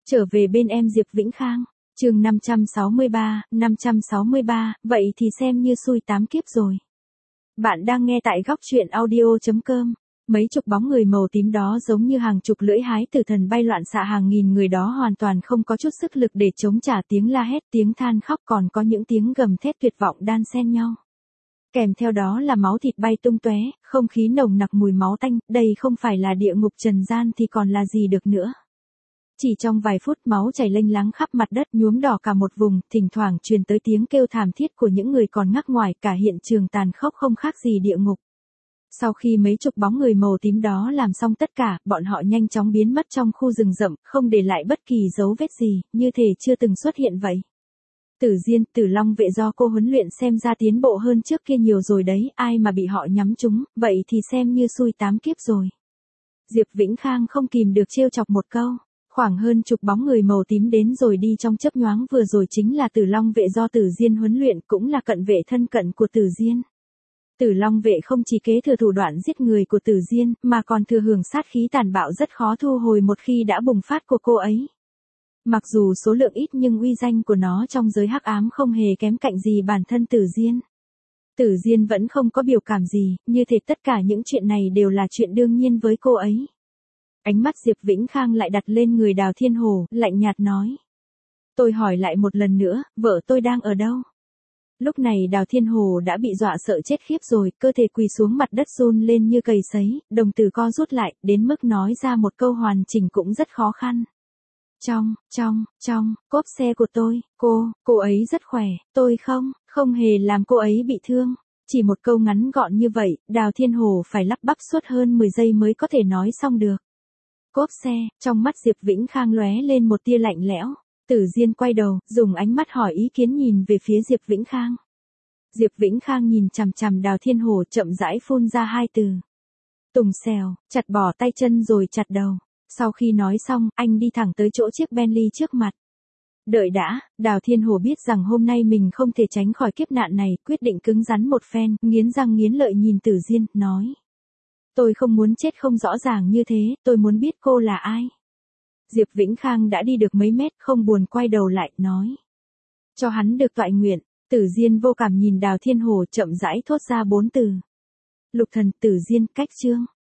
Trở về bên em Diệp Vĩnh Khang, chương 563, vậy thì xem như xui 8 kiếp rồi. Bạn đang nghe tại góc truyện audio.com. Mấy chục bóng người màu tím đó giống như hàng chục lưỡi hái tử thần bay loạn xạ, hàng nghìn người đó hoàn toàn không có chút sức lực để chống trả tiếng la hét, tiếng than khóc, còn có những tiếng gầm thét tuyệt vọng đan xen nhau. Kèm theo đó là máu thịt bay tung tóe, không khí nồng nặc mùi máu tanh, đây không phải là địa ngục trần gian thì còn là gì được nữa. Chỉ trong vài phút máu chảy lênh láng khắp mặt đất, nhuốm đỏ cả một vùng, thỉnh thoảng truyền tới tiếng kêu thảm thiết của những người còn ngắc ngoài, cả hiện trường tàn khốc không khác gì địa ngục. Sau khi mấy chục bóng người màu tím đó làm xong tất cả, bọn họ nhanh chóng biến mất trong khu rừng rậm, không để lại bất kỳ dấu vết gì, như thể chưa từng xuất hiện vậy. Tử Diên, Tử Long vệ do cô huấn luyện xem ra tiến bộ hơn trước kia nhiều rồi đấy, ai mà bị họ nhắm trúng, vậy thì xem như xui 8 kiếp rồi. Diệp Vĩnh Khang không kìm được trêu chọc một câu. Khoảng hơn chục bóng người màu tím đến rồi đi trong chớp nhoáng, vừa rồi chính là Tử Long vệ do Tử Diên huấn luyện, cũng là cận vệ thân cận của Tử Diên. Tử Long vệ không chỉ kế thừa thủ đoạn giết người của Tử Diên, mà còn thừa hưởng sát khí tàn bạo rất khó thu hồi một khi đã bùng phát của cô ấy. Mặc dù số lượng ít nhưng uy danh của nó trong giới hắc ám không hề kém cạnh gì bản thân Tử Diên. Tử Diên vẫn không có biểu cảm gì, như thể tất cả những chuyện này đều là chuyện đương nhiên với cô ấy. Ánh mắt Diệp Vĩnh Khang lại đặt lên người Đào Thiên Hồ, lạnh nhạt nói. Tôi hỏi lại một lần nữa, vợ tôi đang ở đâu? Lúc này Đào Thiên Hồ đã bị dọa sợ chết khiếp rồi, cơ thể quỳ xuống mặt đất run lên như cầy sấy, đồng tử co rút lại, đến mức nói ra một câu hoàn chỉnh cũng rất khó khăn. Trong cốp xe của tôi, cô ấy rất khỏe, tôi không hề làm cô ấy bị thương. Chỉ một câu ngắn gọn như vậy, Đào Thiên Hồ phải lắp bắp suốt hơn 10 giây mới có thể nói xong được. Cốp xe, trong mắt Diệp Vĩnh Khang lóe lên một tia lạnh lẽo. Tử Diên quay đầu, dùng ánh mắt hỏi ý kiến nhìn về phía Diệp Vĩnh Khang. Diệp Vĩnh Khang nhìn chằm chằm Đào Thiên Hồ, chậm rãi phun ra hai từ. Tùng xèo, chặt bỏ tay chân rồi chặt đầu. Sau khi nói xong, anh đi thẳng tới chỗ chiếc Bentley trước mặt. Đợi đã, Đào Thiên Hồ biết rằng hôm nay mình không thể tránh khỏi kiếp nạn này, quyết định cứng rắn một phen, nghiến răng nghiến lợi nhìn Tử Diên, nói. Tôi không muốn chết không rõ ràng như thế, tôi muốn biết cô là ai. Diệp Vĩnh Khang đã đi được mấy mét, không buồn quay đầu lại, nói. Cho hắn được toại nguyện. Tử Diên vô cảm nhìn Đào Thiên Hồ, chậm rãi thốt ra 4 từ. Lục thần, Tử Diên, cách chương.